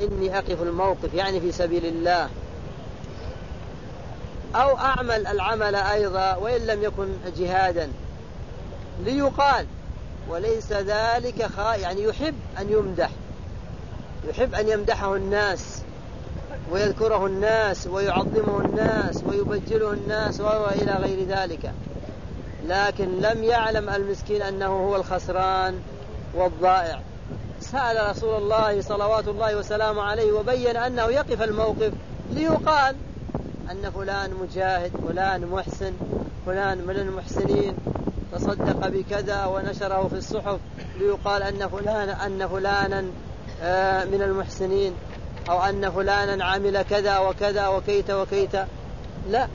إني أقف الموقف يعني في سبيل الله، أو أعمل العمل أيضا وإن لم يكن جهادا ليقال، وليس ذلك يعني يحب أن يمدح، يحب أن يمدحه الناس ويذكره الناس ويعظمه الناس ويبجله الناس وإلى غير ذلك، لكن لم يعلم المسكين أنه هو الخسران والضائع. سأل رسول الله صلوات الله وسلامه عليه وبين أنه يقف الموقف ليقال أن فلان مجاهد، فلان محسن، فلان من المحسنين، تصدق بكذا ونشره في الصحف، ليقال أن فلانا من المحسنين، أو أن فلانا عمل كذا وكذا وكيت وكيت. لا،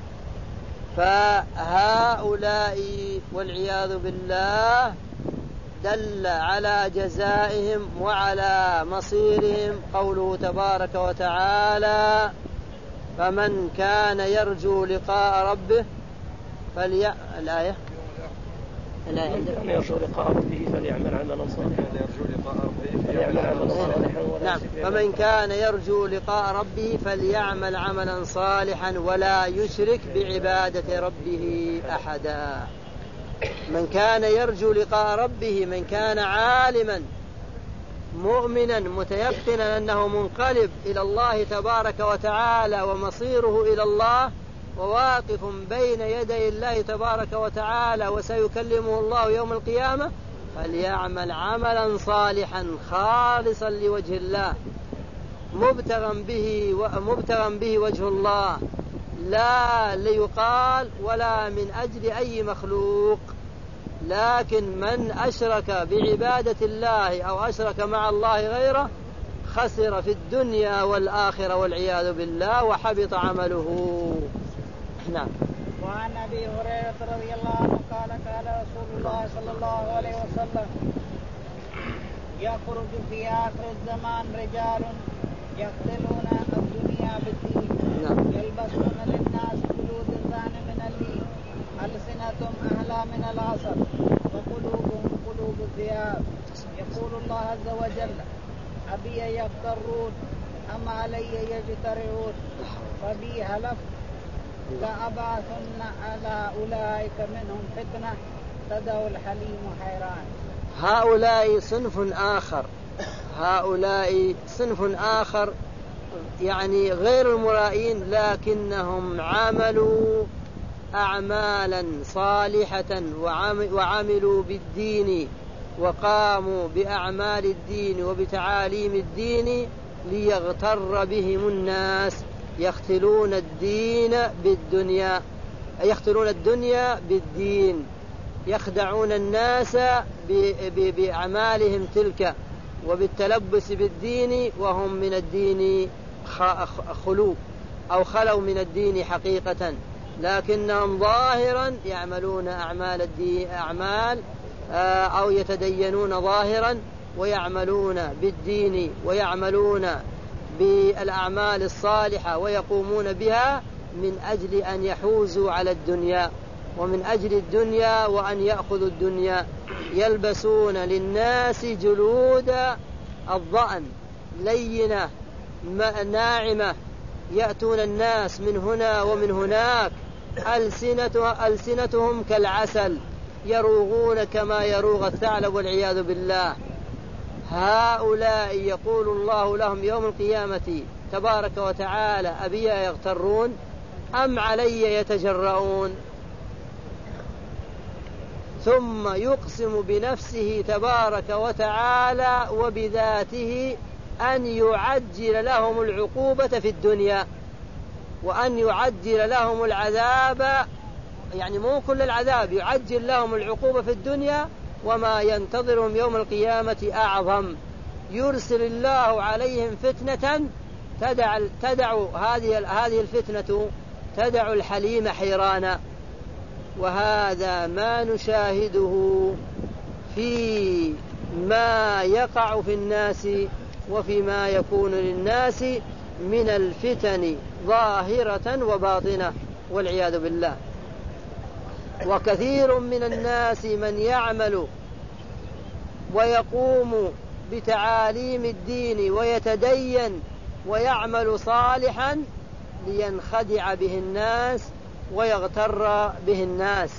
فهؤلاء والعياذ بالله دل على جزائهم وعلى مصيرهم قوله تبارك وتعالى: فمن كان يرجو لقاء ربه الآية يرجو لقاء ربه فليعمل عملا صالحا. نعم، فمن كان يرجو لقاء ربه فليعمل عملا صالحا ولا يشرك بعبادة ربه أحدا. من كان يرجو لقاء ربه، من كان عالما مؤمنا متيقنا أنه منقلب إلى الله تبارك وتعالى ومصيره إلى الله، وواقف بين يدي الله تبارك وتعالى وسيكلمه الله يوم القيامة، فليعمل عملا صالحا خالصا لوجه الله مبتغا به وجه الله، لا ليقال ولا من أجل أي مخلوق. لكن من أشرك بعبادة الله أو أشرك مع الله غيره خسر في الدنيا والآخرة والعياذ بالله وحبط عمله. نعم. وعن أبي هريرة رضي الله عنه قال قال رسول الله صلى الله عليه وسلم: يخرج في آخر الزمان رجال يقتلون الدنيا بالدين، يلبسون للناس جلود الذان من الليل، ألسنتهم أهلا من العسل وقلوبهم قلوب الذئاب. يقول الله عز وجل: أبي يغترون أم علي يجترئون، فبي هلف لأبعثن على أولئك منهم فتنة تدعو الحليم حيران. هؤلاء صنف آخر يعني غير المرائين، لكنهم عملوا أعمالا صالحة وعملوا بالدين وقاموا بأعمال الدين وبتعاليم الدين ليغتر بهم الناس، يختلون الدنيا بالدين، يخدعون الناس بأعمالهم تلك وبالتلبس بالدين، وهم من الدين خلوا من الدين حقيقة، لكنهم ظاهرا يعملون أعمال أو يتدينون ظاهرا ويعملون بالدين ويعملون بالأعمال الصالحة ويقومون بها من أجل أن يحوزوا على الدنيا ومن أجل الدنيا وأن يأخذوا الدنيا. يلبسون للناس جلود الضأن لينة ناعمة، يأتون الناس من هنا ومن هناك، ألسنتهم كالعسل، يروغون كما يروغ الثعلب والعياذ بالله. هؤلاء يقول الله لهم يوم القيامة تبارك وتعالى: أبي يغترون أم علي يتجرؤون؟ ثم يقسم بنفسه تبارك وتعالى وبذاته أن يعجل لهم العقوبة في الدنيا وأن يعجل لهم العذاب، يعني مو كل العذاب، يعجل لهم العقوبة في الدنيا، وما ينتظرهم يوم القيامة أعظم. يرسل الله عليهم فتنة تدع هذه الفتنة تدع الحليم حيرانا. وهذا ما نشاهده في ما يقع في الناس وفي ما يكون للناس من الفتن ظاهرة وباطنة والعياذ بالله. وكثير من الناس من يعمل ويقوم بتعاليم الدين ويتدين ويعمل صالحا لينخدع به الناس ويغتر به الناس.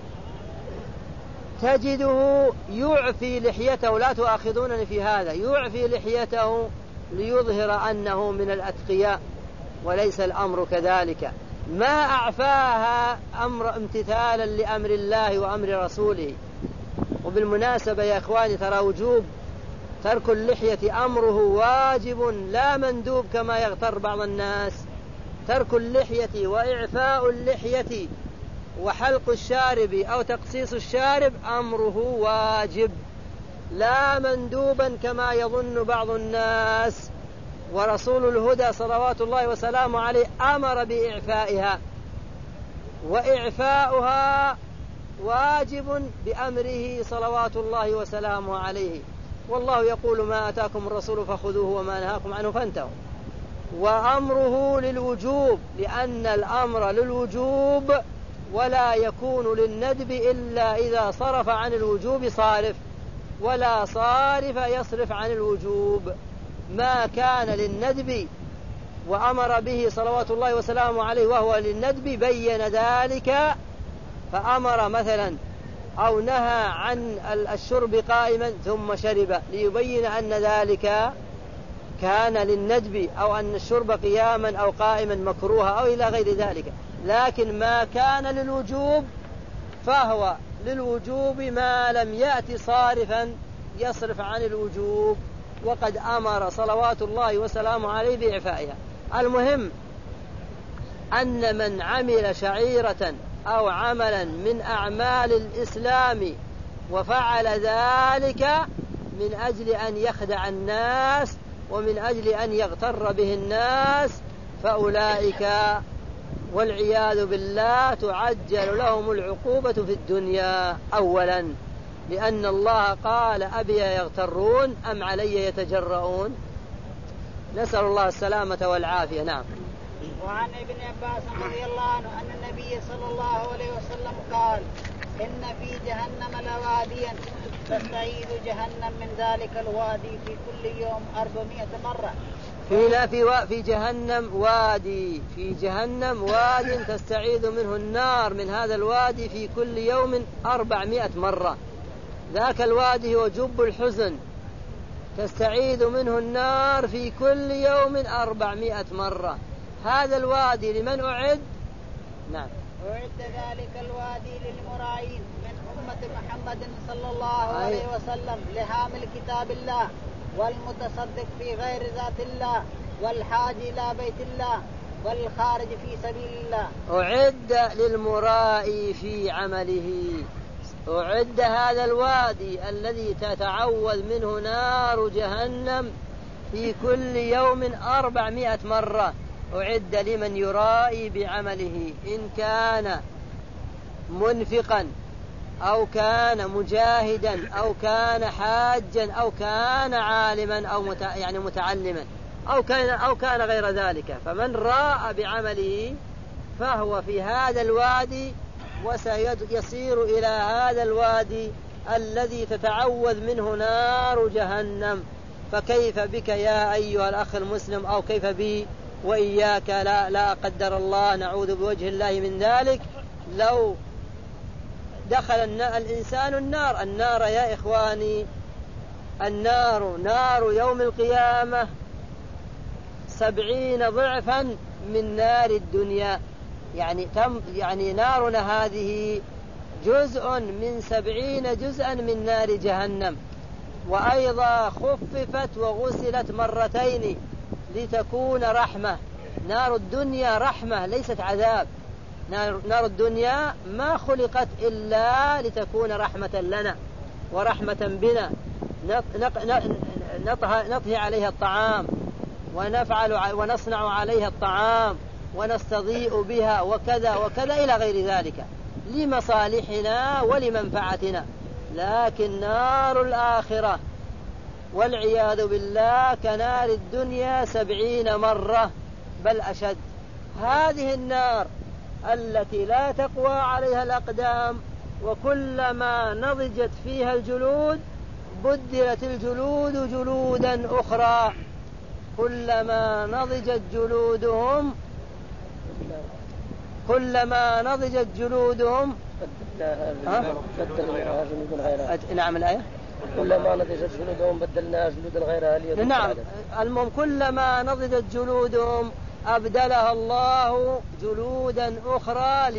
تجده يعفي لحيته، لا تؤاخذونني في هذا، يعفي لحيته ليظهر أنه من الأتقياء، وليس الأمر كذلك. ما أعفاها أمر امتثالا لأمر الله وأمر رسوله. وبالمناسبة يا إخواني، ترى وجوب ترك اللحية أمره واجب لا مندوب كما يغتر بعض الناس. ترك اللحية وإعفاء اللحية وحلق الشارب أو تقصيص الشارب أمره واجب لا مندوبا كما يظن بعض الناس. ورسول الهدى صلوات الله وسلامه عليه أمر بإعفائها، وإعفاؤها واجب بأمره صلوات الله وسلامه عليه. والله يقول: ما أتاكم الرسول فخذوه وما نهاكم عنه فانتهوا. وأمره للوجوب، لأن الأمر للوجوب ولا يكون للندب إلا إذا صرف عن الوجوب صارف، ولا صارف يصرف عن الوجوب. ما كان للندب وأمر به صلوات الله وسلامه عليه وهو للندب بين ذلك، فأمر مثلا أو نهى عن الشرب قائما ثم شرب ليبين أن ذلك كان للندب، أو أن الشرب قياما أو قائما مكروها أو إلى غير ذلك. لكن ما كان للوجوب فهو للوجوب ما لم يأتي صارفا يصرف عن الوجوب، وقد أمر صلوات الله وسلامه عليه بإعفائها. المهم أن من عمل شعيرة أو عملا من أعمال الإسلام وفعل ذلك من أجل أن يخدع الناس ومن أجل أن يغتر به الناس، فأولئك والعياذ بالله تعجل لهم العقوبة في الدنيا أولا، لأن الله قال: أبي يغترون أم علي يتجرؤون. نسأل الله السلامة والعافية. نعم. وعن ابن عباس رضي الله عنه أن النبي صلى الله عليه وسلم قال: إن في جهنم لواديا تستعيذ جهنم من ذلك الوادي في كل يوم 400 مرة. في جهنم واد تستعيذ منه النار من هذا الوادي في كل يوم 400 مرة. ذاك الوادي هو جب الحزن، تستعيذ منه النار في كل يوم 400 مرة. هذا الوادي لمن أعد؟ نعم. أعد ذلك الوادي للمراعين من أمة محمد صلى الله عليه وسلم، لحامل كتاب الله والمتصدق في غير ذات الله والحاج إلى بيت الله والخارج في سبيل الله. أعد للمرائي في عمله. أعد هذا الوادي الذي تتعوذ منه نار جهنم في كل يوم 400 مرة، أعد لمن يرائي بعمله، إن كان منفقا أو كان مجاهدا أو كان حاجا أو كان عالما أو متعلما أو كان غير ذلك. فمن راء بعمله فهو في هذا الوادي وسيصير إلى هذا الوادي الذي تتعوذ منه نار جهنم. فكيف بك يا أيها الأخ المسلم، أو كيف بي وإياك، لا قدر الله، نعوذ بوجه الله من ذلك، لو دخل الإنسان النار يا إخواني، النار نار يوم القيامة 70 ضعفا من نار الدنيا. يعني نارنا هذه جزء من 70 جزءا من نار جهنم. وأيضا خففت وغسلت مرتين لتكون رحمة. نار الدنيا رحمة ليست عذاب. نار الدنيا ما خلقت إلا لتكون رحمة لنا ورحمة بنا، نطهي عليها الطعام ونصنع عليها الطعام ونستضيء بها وكذا وكذا إلى غير ذلك لمصالحنا ولمنفعتنا. لكن نار الآخرة والعياذ بالله كنار الدنيا 70 مرة بل أشد. هذه النار التي لا تقوى عليها الأقدام، وكلما نضجت فيها الجلود بدلت الجلود جلودا أخرى كلما نضجت جلودهم نعم الآية كلما نضجت جلودهم بدلناها جلودا غيرها ليذوقوا نعم المهم كلما نضجت جلودهم أبدلها الله جلودا أخرى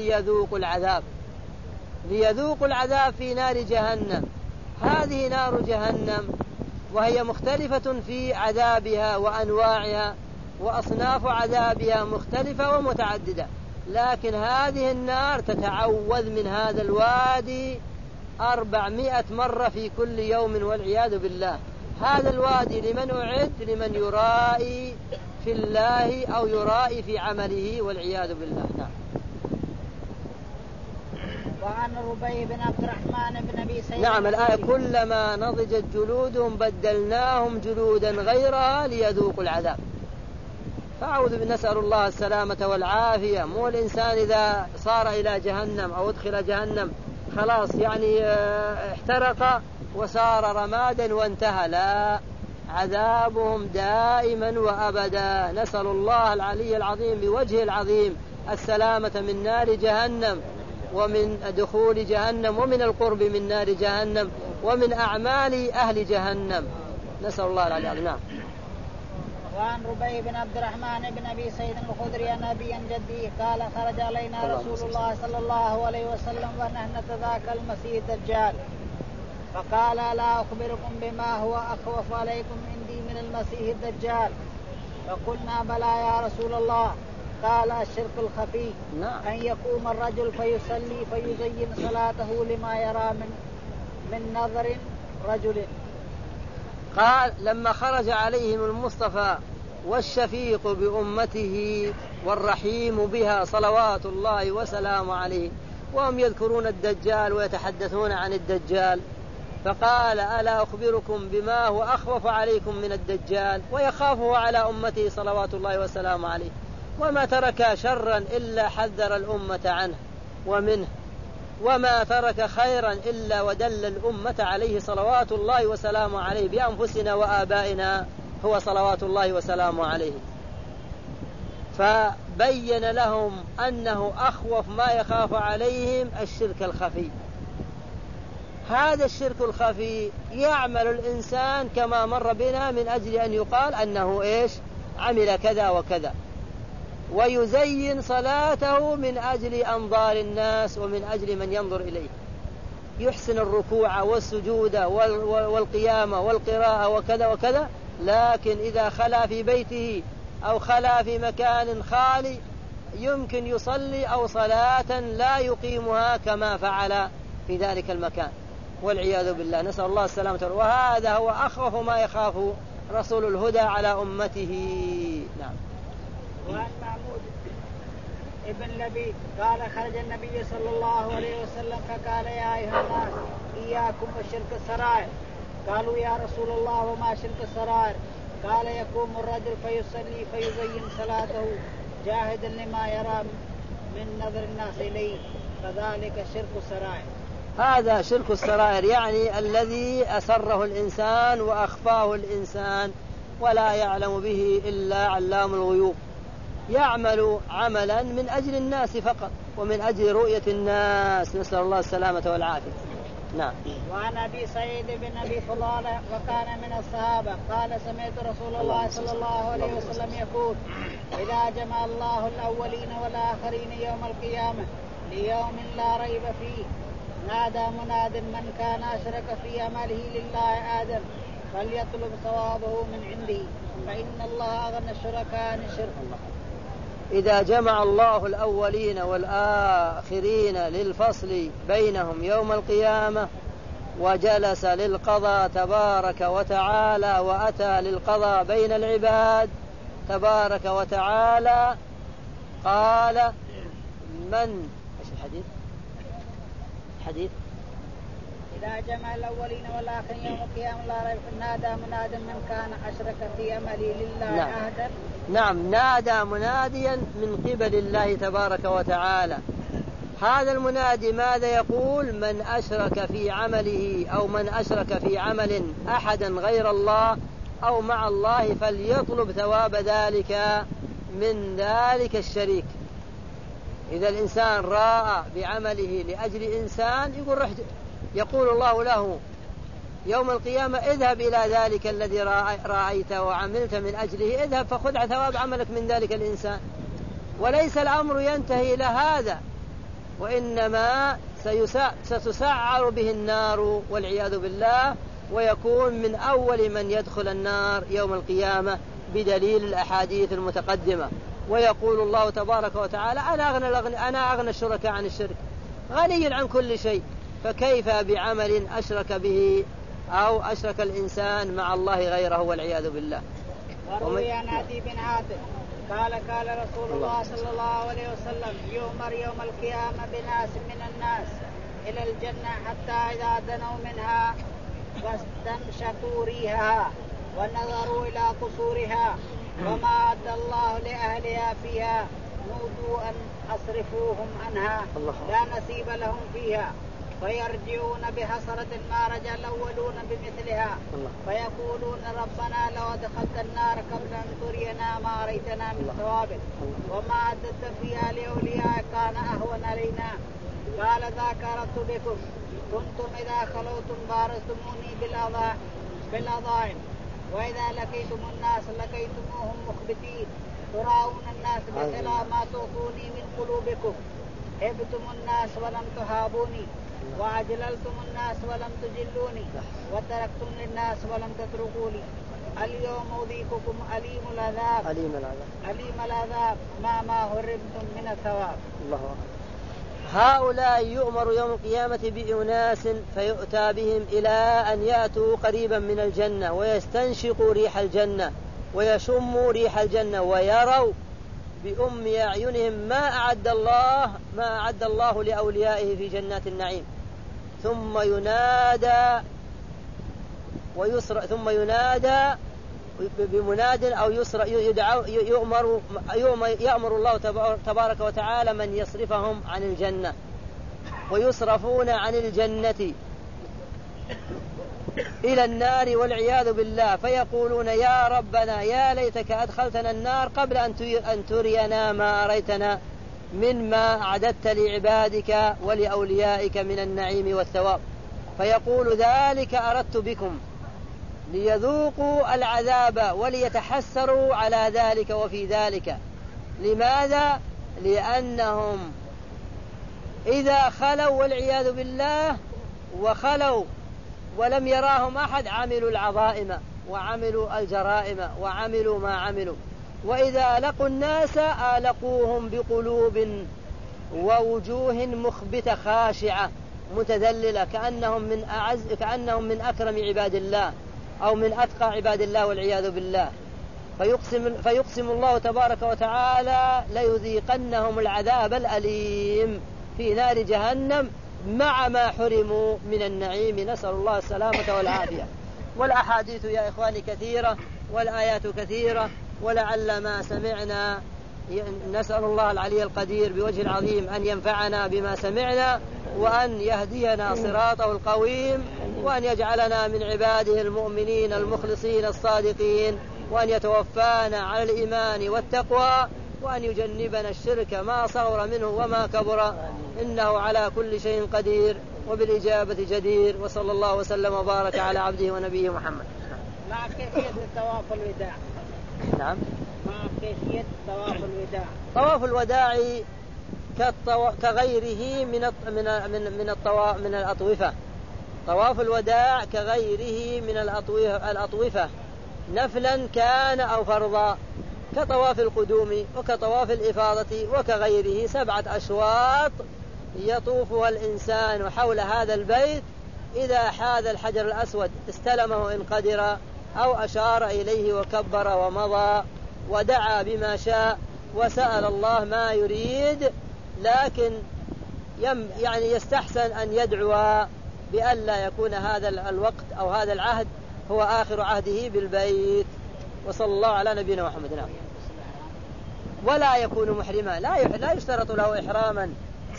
ليذوقوا العذاب في نار جهنم. هذه نار جهنم وهي مختلفة في عذابها وأنواعها وأصناف عذابها مختلفة ومتعددة، لكن هذه النار تتعوذ من هذا الوادي 400 مرة في كل يوم والعياذ بالله. هذا الوادي لمن أعد؟ لمن يرائي في الله أو يرائي في عمله والعياذ بالله. نعم. وعن ربيع بن عبد الرحمن بن أبي سيد نعم الآية كلما نضجت جلودهم بدلناهم جلودا غيرها ليذوقوا العذاب. فأعوذ نسأل الله السلامة والعافية. مو الإنسان إذا صار إلى جهنم أو ادخل جهنم خلاص يعني احترق وصار رمادا وانتهى، لا، عذابهم دائما وأبدا. نسأل الله العلي العظيم بوجهه العظيم السلامة من نار جهنم ومن دخول جهنم ومن القرب من نار جهنم ومن أعمال أهل جهنم. نسأل الله العلي العظيم. نعم. وعن ربيع بن عبد الرحمن بن أبي سيد الخدري عن أبي جدي قال خرج علينا رسول الله صلى الله عليه وسلم ونحن نتذاكى المسيح الدجال فقال لا أخبركم بما هو أخوف عليكم عندي من المسيح الدجال؟ فقلنا بلى يا رسول الله. قال الشرك الخفي أن يقوم الرجل فيصلي فيزين صلاته لما يرى من نظر رجل. قال لما خرج عليهم المصطفى والشفيق بأمته والرحيم بها صلوات الله وسلامه عليه وهم يذكرون الدجال ويتحدثون عن الدجال، فقال ألا أخبركم بما هو أخوف عليكم من الدجال؟ ويخافه على أمته صلوات الله وسلامه عليه، وما ترك شرا إلا حذر الأمة عنه ومنه، وما ترك خيرا إلا ودل الأمة عليه صلوات الله وسلامه عليه بأنفسنا وآبائنا هو صلوات الله وسلامه عليه. فبين لهم أنه أخوف ما يخاف عليهم الشرك الخفي. هذا الشرك الخفي يعمل الإنسان كما مر بنا من أجل أن يقال أنه إيش عمل كذا وكذا، ويزين صلاته من أجل أنظار الناس ومن أجل من ينظر إليه، يحسن الركوع والسجود والقيام والقراءة وكذا وكذا، لكن إذا خلا في بيته أو خلا في مكان خالي يمكن يصلي أو صلاة لا يقيمها كما فعل في ذلك المكان والعياذ بالله. نسأل الله السلامة. وهذا هو أخوف ما يخاف رسول الهدى على أمته. نعم. وعن معمود ابن لبيد قال خرج النبي صلى الله عليه وسلم فقال يا أيها الناس إياكم وشرك السرائر. قالوا يا رسول الله وما شرك السرائر؟ قال يقوم الرجل فيصلي فيزين صلاته جاهدا لما يرى من نظر الناس إليه، فذلك شرك السرائر. هذا شرك السرائر يعني الذي أسره الإنسان وأخفاه الإنسان ولا يعلم به إلا علام الغيوب، يعمل عملا من أجل الناس فقط ومن أجل رؤية الناس. نسأل الله السلامة والعافية. نعم. وعن أبي سعيد بن أبي فضالة وكان من الصحابة قال سمعت رسول الله صلى الله عليه وسلم يقول إذا جمع الله الأولين والآخرين يوم القيامة ليوم لا ريب فيه نادى مناد من كان أشرك في عمله لله آدم فليطلب ثوابه من عنده فإن الله أغنى الشركاء عن الشرك. إذا جمع الله الأولين والآخرين للفصل بينهم يوم القيامة وجلس للقضاء تبارك وتعالى وأتى للقضاء بين العباد تبارك وتعالى قال من إيش الحديث إذا جمع الأولين والآخرين يوم القيامة لا ريب نادى مناد من كان أشرك في عمله لله أهدا. نعم نادى مناديا من قبل الله تبارك وتعالى هذا المنادي ماذا يقول؟ من أشرك في عمله أو من أشرك في عمل أحدا غير الله أو مع الله فليطلب ثواب ذلك من ذلك الشريك. إذا الإنسان راى بعمله لأجل إنسان يقول الله له يوم القيامة اذهب إلى ذلك الذي رأيته وعملت من أجله، اذهب فخذ ثواب عملك من ذلك الإنسان. وليس الأمر ينتهي إلى هذا، وإنما ستسعر به النار والعياذ بالله، ويكون من أول من يدخل النار يوم القيامة بدليل الأحاديث المتقدمة. ويقول الله تبارك وتعالى أنا أغنى الشركاء عن الشرك، غني عن كل شيء، فكيف بعمل أشرك به أو أشرك الإنسان مع الله غيره والعياذ بالله. وروي عن عدي بن عاتب قال رسول الله صلى الله عليه وسلم يؤمر يوم القيامة بناس من الناس إلى الجنة حتى إذا دنوا منها واستنشقوا ريحها ونظروا إلى قصورها وما أعد الله لأهلها فيها نودوا أن أصرفوهم عنها لا نصيب لهم فيها، فيرجعون بحسرة ما رجع الأولون بمثلها، فيقولون ربنا لو أدخلت النار قبل أن ترينا ما أريتنا من ثوابك وما عددت فيها لأولياء كان أهون علينا. قال ذاك أردت بكم كنتم إذا خلوتم بارزتموني بالأضاعم وإذا لقيتم الناس لقيتموهم مخبتين تراؤون الناس بخلاف ما تعطوني من قلوبكم، هبتم الناس ولم تهابوني وعجللتم الناس ولم تجلوني وتركتم للناس ولم تتركوني. اليوم أذيقكم أليم العذاب ما هرمتم من الثواب. الله. هؤلاء يؤمر يوم القيامة بأناس فيؤتى بهم إلى أن يأتوا قريبا من الجنة ويستنشقوا ريح الجنة ويشموا ريح الجنة ويروا بأم أعينهم ما أعد الله لأوليائه في جنات النعيم، ثم ينادى بمناد أو يأمر الله تبارك وتعالى من يصرفهم عن الجنة ويصرفون عن الجنة إلى النار والعياذ بالله، فيقولون يا ربنا يا ليتك أدخلتنا النار قبل أن ترينا ما أريتنا مما أعددت لعبادك ولأوليائك من النعيم والثواب. فيقول ذلك أردت بكم ليذوقوا العذاب وليتحسروا على ذلك وفي ذلك. لماذا؟ لأنهم إذا خلوا والعياذ بالله وخلوا ولم يراهم أحد عملوا العظائم وعملوا الجرائم وعملوا ما عملوا، وإذا لقوا الناس آلقوهم بقلوب ووجوه مخبتة خاشعة متذللة كأنهم من أكرم عباد الله أو من أتقى عباد الله والعياذ بالله. فيقسم الله تبارك وتعالى ليذيقنهم العذاب الأليم في نار جهنم مع ما حرموا من النعيم، نسأل الله السلامة والعافية. والأحاديث يا إخواني كثيرة والآيات كثيرة، ولعل ما سمعنا نسأل الله العلي القدير بوجه العظيم أن ينفعنا بما سمعنا وأن يهدينا صراطه القويم وأن يجعلنا من عباده المؤمنين المخلصين الصادقين، وأن يتوفانا على الإيمان والتقوى، وأن يجنبنا الشرك ما صغر منه وما كبر، إنه على كل شيء قدير وبالإجابة جدير. وصلى الله وسلم وبارك على عبده ونبيه محمد. مع كيفية طواف الوداع. نعم. مع كيفية طواف الوداع. طواف الوداع كغيره من الأطوفة. طواف الوداع كغيره من الأطوفة نفلا كان أو فرضا، كطواف القدوم وكطواف الإفاضة وكغيره 7 أشواط يطوفها الإنسان حول هذا البيت، إذا حاذ الحجر الأسود استلمه إن قدر أو أشار إليه وكبر ومضى ودعا بما شاء وسأل الله ما يريد، لكن يعني يستحسن أن يدعو بألا يكون هذا الوقت أو هذا العهد هو آخر عهده بالبيت. وصلى الله على نبينا محمد. ولا يكون محرما، لا يشترط له إحراما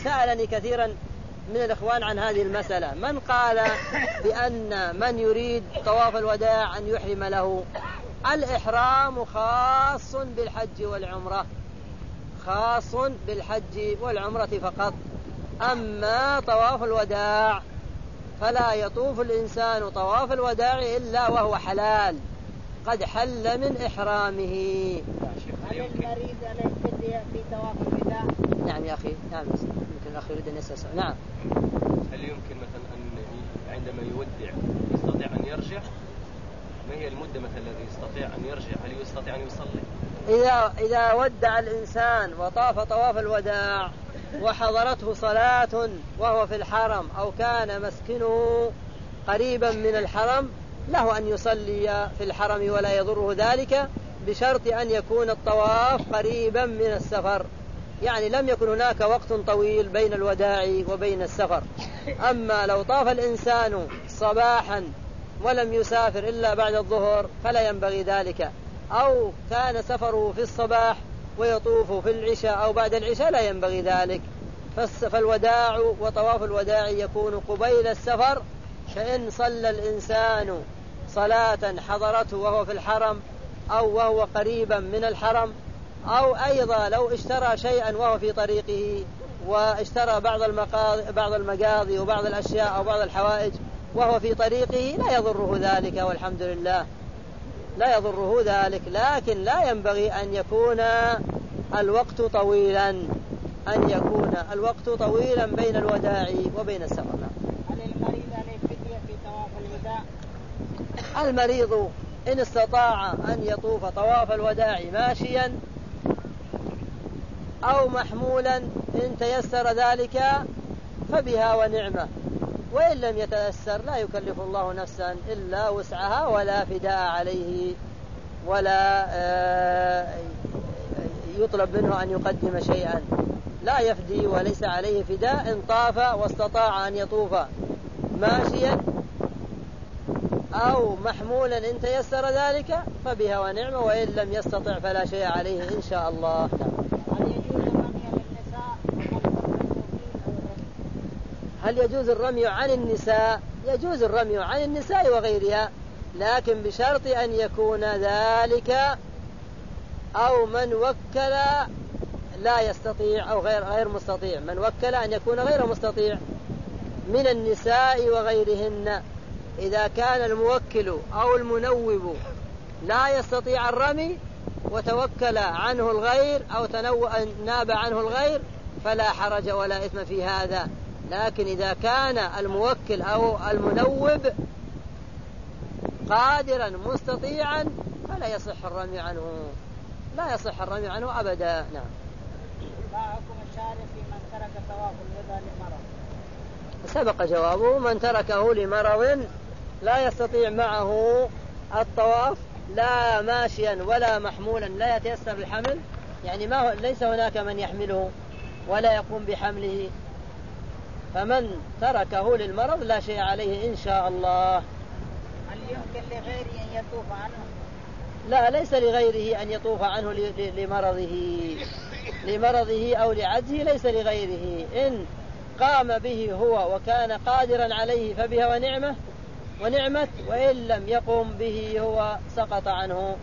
سألني كثيرا من الإخوان عن هذه المسألة. من قال بأن من يريد طواف الوداع أن يحرم له؟ الإحرام خاص بالحج والعمرة، خاص بالحج والعمرة فقط. أما طواف الوداع فلا يطوف الإنسان طواف الوداع إلا وهو حلال قد حل من إحرامه. هل المريض عليه فدية في طواف الوداع؟ نعم يا أخي، نعم يمكن الأخ يريد أن يسأل. نعم. هل يمكن مثلا أن عندما يودع يستطيع أن يرجع؟ ما هي المدة مثلا الذي يستطيع أن يرجع؟ هل يستطيع أن يصلي؟ إذا ودع الإنسان وطاف طواف الوداع وحضرته صلاة وهو في الحرم أو كان مسكنه قريبا من الحرم له أن يصلي في الحرم ولا يضره ذلك، بشرط أن يكون الطواف قريبا من السفر، يعني لم يكن هناك وقت طويل بين الوداع وبين السفر. أما لو طاف الإنسان صباحا ولم يسافر إلا بعد الظهر فلا ينبغي ذلك، أو كان سفره في الصباح ويطوف في العشاء أو بعد العشاء لا ينبغي ذلك. فالوداع وطواف الوداع يكون قبيل السفر، فإن صلى الإنسان صلاة حضرته وهو في الحرم أو وهو قريبا من الحرم، أو أيضا لو اشترى شيئا وهو في طريقه واشترى بعض المقاضي وبعض الأشياء أو بعض الحوائج وهو في طريقه لا يضره ذلك والحمد لله، لا يضره ذلك. لكن لا ينبغي أن يكون الوقت طويلا، أن يكون الوقت طويلا بين الوداع وبين السفر. هل المريض عليه فدية في طواف الوداع؟ المريض إن استطاع أن يطوف طواف الوداع ماشيا أو محمولا إن تيسر ذلك فبها ونعمة، وإن لم يتيسر لا يكلف الله نفسا إلا وسعها ولا فداء عليه، ولا يطلب منه أن يقدم شيئا، لا يفدي وليس عليه فداء إن طاف واستطاع أن يطوف ماشيا أو محمولا إن تيسر ذلك فبها ونعمة، وإن لم يستطع فلا شيء عليه إن شاء الله. هل يجوز الرمي عن النساء؟ يجوز الرمي عن النساء وغيرها، لكن بشرط أن يكون ذلك أو من وكل لا يستطيع أو غير مستطيع، من وكل أن يكون غير مستطيع من النساء وغيرهن. إذا كان الموكل أو المنوب لا يستطيع الرمي وتوكل عنه الغير أو ناب عنه الغير فلا حرج ولا إثم في هذا. لكن إذا كان الموكل أو المنوب قادرا مستطيعا فلا يصح الرمي عنه، لا يصح الرمي عنه أبدا. نعم. ما حكم الشارع في من ترك طواف الوداع لمرض؟ سبق جوابه، من تركه لمرض لا يستطيع معه الطواف لا ماشيا ولا محمولا، لا يتيسر الحمل، يعني ليس هناك من يحمله ولا يقوم بحمله، فمن تركه للمرض لا شيء عليه إن شاء الله. هل يمكن لغيره أن يطوف عنه؟ لا، ليس لغيره أن يطوف عنه لمرضه أو لعجزه، ليس لغيره. إن قام به هو وكان قادرا عليه فبها ونعمت، وإن لم يقم به هو سقط عنه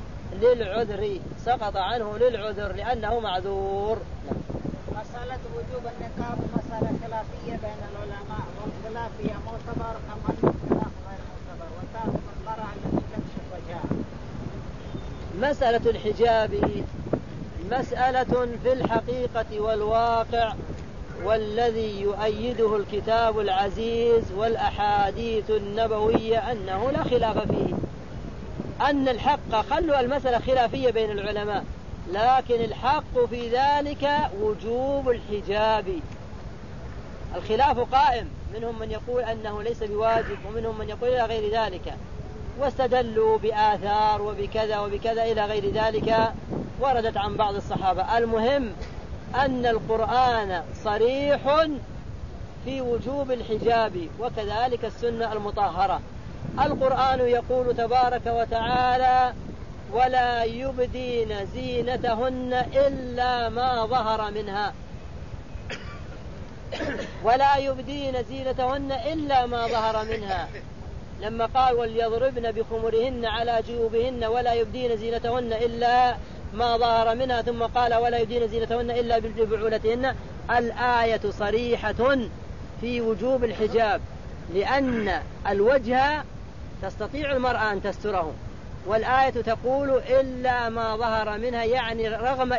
للعذر لأنه معذور. مسألة وجوب النقاب مسألة خلافية بين العلماء، والخلاف هي معتبر أم أن الخلاف غير معتبر، وتأخذ المرأة التي تكشف وجهها. مسألة الحجاب مسألة في الحقيقة والواقع، والذي يؤيده الكتاب العزيز والأحاديث النبوية أنه لا خلاف فيه، أن الحق خلوا المسألة خلافية بين العلماء، لكن الحق في ذلك وجوب الحجاب. الخلاف قائم، منهم من يقول أنه ليس بواجب ومنهم من يقول إلى غير ذلك، واستدلوا بآثار وبكذا وبكذا إلى غير ذلك وردت عن بعض الصحابة. المهم أن القرآن صريح في وجوب الحجاب، وكذلك السنة المطهرة. القرآن يقول تبارك وتعالى: ولا يبدين زينتهن إلا ما ظهر منها. ولا يبدين زينتهن إلا ما ظهر منها، لما قال وليضربن بخمرهن على جيوبهن ولا يبدين زينتهن إلا ما ظهر منها، ثم قال ولا يبدين زينتهن إلا ببعولتهن. الآية صريحة في وجوب الحجاب، لأن الوجه تستطيع المرأة أن تستره، والآية تقول إلا ما ظهر منها، يعني رغم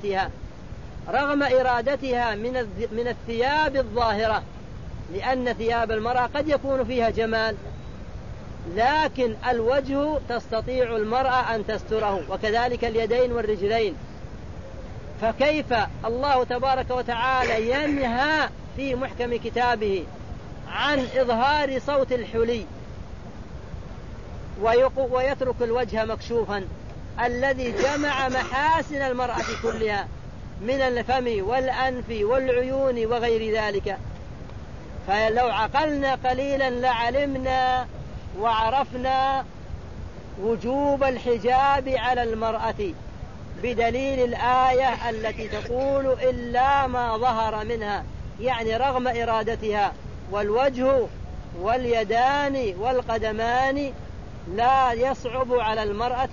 إرادتها من الثياب الظاهرة، لأن ثياب المرأة قد يكون فيها جمال، لكن الوجه تستطيع المرأة أن تستره، وكذلك اليدين والرجلين. فكيف الله تبارك وتعالى ينهى في محكم كتابه عن إظهار صوت الحلي ويترك الوجه مكشوفا الذي جمع محاسن المرأة كلها من الفم والأنف والعيون وغير ذلك؟ فلو عقلنا قليلا لعلمنا وعرفنا وجوب الحجاب على المرأة بدليل الآية التي تقول إلا ما ظهر منها، يعني رغم إرادتها. والوجه واليدان والقدمان لا يصعب على المرأة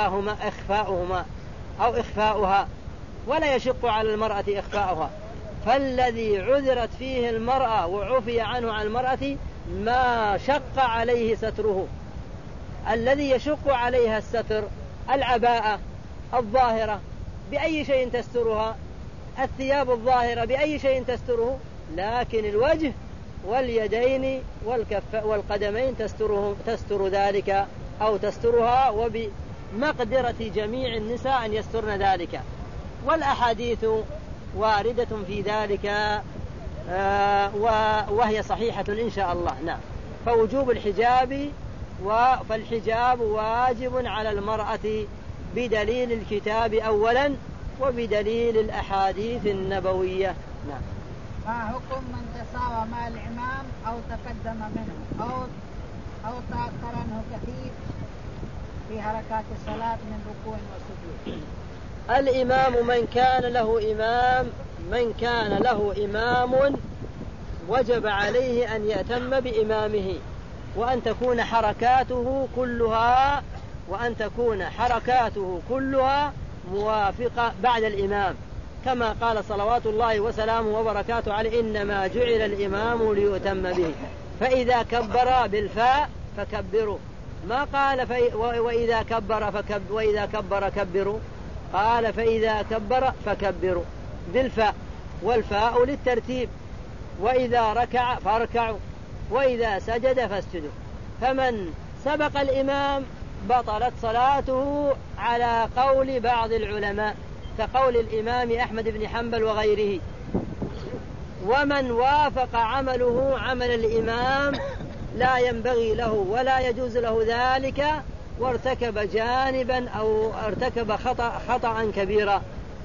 إخفاؤها، ولا يشق على المرأة إخفاؤها. فالذي عذرت فيه المرأة وعفي عنه عن المرأة ما شق عليه ستره. الذي يشق عليها الستر العباءة الظاهرة بأي شيء تسترها، الثياب الظاهرة بأي شيء تستره، لكن الوجه واليدين والقدمين تستر ذلك أو تسترها، وبمقدرة جميع النساء أن يسترن ذلك. والأحاديث واردة في ذلك وهي صحيحة إن شاء الله. نعم. فوجوب الحجاب فالحجاب واجب على المرأة بدليل الكتاب أولا وبدليل الأحاديث النبوية. نعم. ما حكم من تساوى مع الإمام أو تقدم منه أو تأخر عنه كثير في حركات الصلاة من ركوع وسجود؟ الإمام من كان له إمام وجب عليه أن يأتم بإمامه، وأن تكون حركاته كلها موافقة بعد الإمام، كما قال صلوات الله وسلامه وبركاته عليه إنما جعل الإمام ليؤتم به. فإذا كبر بالفاء فكبروا، ما قال وإذا كبر كبروا، قال فإذا كبر فكبروا بالفاء، والفاء للترتيب. وإذا ركع فاركعوا، وإذا سجد فاسجدوا. فمن سبق الإمام بطلت صلاته على قول بعض العلماء كقول الإمام أحمد بن حنبل وغيره. ومن وافق عمله عمل الإمام لا ينبغي له ولا يجوز له ذلك، وارتكب جانبا أو ارتكب خطأ كبيرا،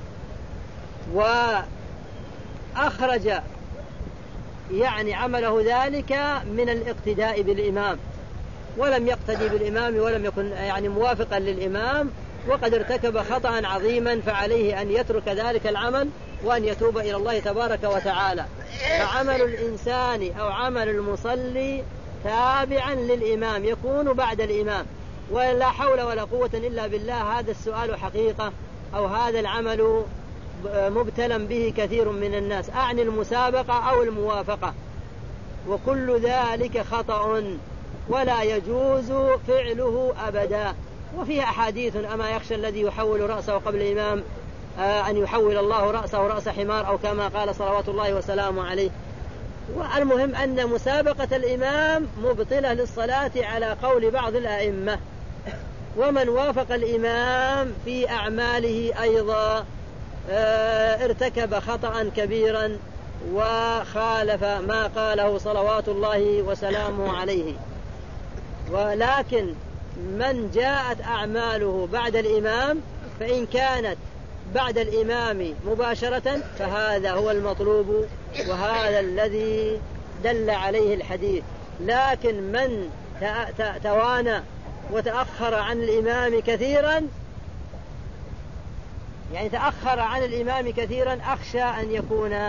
وأخرج يعني عمله ذلك من الاقتداء بالإمام، ولم يقتدي بالإمام ولم يكن يعني موافقا للإمام، وقد ارتكب خطأ عظيما، فعليه أن يترك ذلك العمل وأن يتوب إلى الله تبارك وتعالى. فعمل الإنسان أو عمل المصلي تابعا للإمام يكون بعد الإمام، ولا حول ولا قوة إلا بالله. هذا السؤال حقيقة، أو هذا العمل مبتلى به كثير من الناس، أعني المسابقة أو الموافقة، وكل ذلك خطأ ولا يجوز فعله أبدا. وفيه أحاديث أما يخشى الذي يحول رأسه قبل الإمام أن يحول الله رأسه رأس حمار، أو كما قال صلوات الله وسلامه عليه. والمهم أن مسابقة الإمام مبطلة للصلاة على قول بعض الأئمة. ومن وافق الإمام في أعماله أيضا ارتكب خطأ كبيرا وخالف ما قاله صلوات الله وسلامه عليه. ولكن من جاءت أعماله بعد الإمام، فإن كانت بعد الإمام مباشرة فهذا هو المطلوب، وهذا الذي دل عليه الحديث. لكن من توانى وتأخر عن الإمام كثيرا، يعني تأخر عن الإمام كثيرا، أخشى أن يكون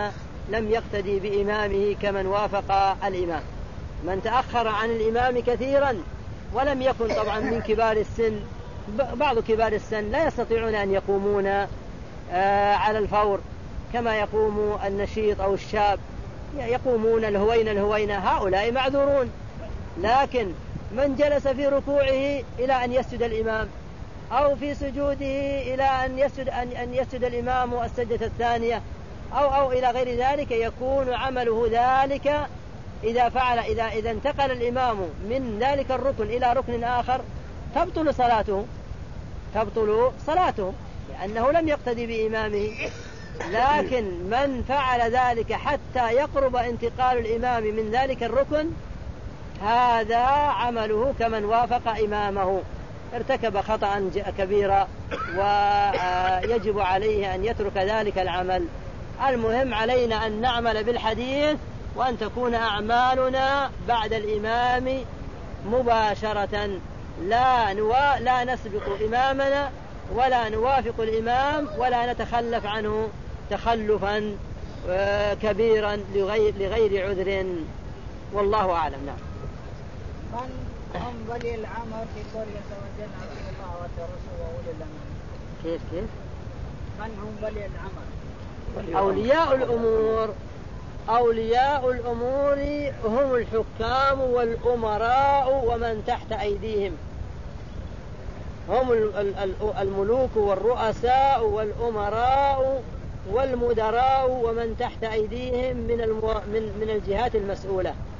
لم يقتدي بإمامه كمن وافق الإمام. من تأخر عن الإمام كثيرا ولم يكن طبعا من كبار السن، بعض كبار السن لا يستطيعون أن يقومون على الفور كما يقوم النشيط أو الشاب، يقومون الهوينة، هؤلاء معذورون. لكن من جلس في ركوعه إلى أن يسجد الإمام، أو في سجوده إلى أن يسجد الإمام السجدة الثانية، أو إلى غير ذلك، يكون عمله ذلك إذا انتقل الإمام من ذلك الركن إلى ركن آخر تبطل صلاته لأنه لم يقتدي بإمامه. لكن من فعل ذلك حتى يقرب انتقال الإمام من ذلك الركن هذا عمله كمن وافق إمامه، ارتكب خطأ كبيرا ويجب عليه أن يترك ذلك العمل. المهم علينا أن نعمل بالحديث وأن تكون أعمالنا بعد الإمام مباشرة، لا نسبق إمامنا ولا نوافق الإمام ولا نتخلف عنه تخلفا كبيرا لغير عذر، والله أعلم. نعم. من هم ولي الأمر في قوله وجل عبد الله ورسوله وأولي الأمر؟ كيف من هم ولي الأمر؟ أولياء الأمور هم الحكام والأمراء ومن تحت أيديهم، هم الملوك والرؤساء والأمراء والمدراء ومن تحت أيديهم من الجهات المسؤولة.